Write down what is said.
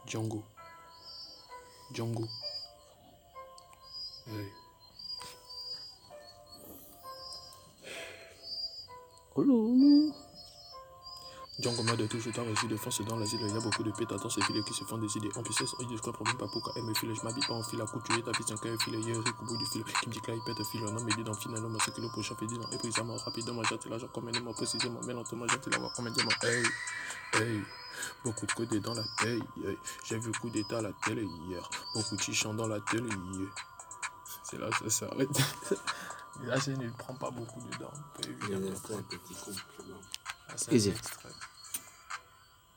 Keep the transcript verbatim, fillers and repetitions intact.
Django. Django. Hey. Django m'a de toujours temps reçu de force dans l'asile. Il y a beaucoup de pétards dans ces filets qui se font décider. En plus, c'est je crois problème pas pourquoi elle me file. Je m'habite pas en fil à couture. Ta fille, c'est un cœur filé. Hier, au bout du fil. Qui me dit que là, il pète fil. Non, mais dit dans le final, moi, ce que le prochain fait dit non. Et puis, ça m'a rapidement, j'attends l'argent comme un précisément. Mais lentement, j'attends l'avoir comme un diamant. Hey, hey. Beaucoup de codés dans la tête. Hey. J'ai vu coup d'état à la télé hier. Beaucoup de chichants dans la télé hier. C'est là que ça s'arrête. Là, je ne prends pas beaucoup dedans. Il y a un petit coup. C'est un extrait.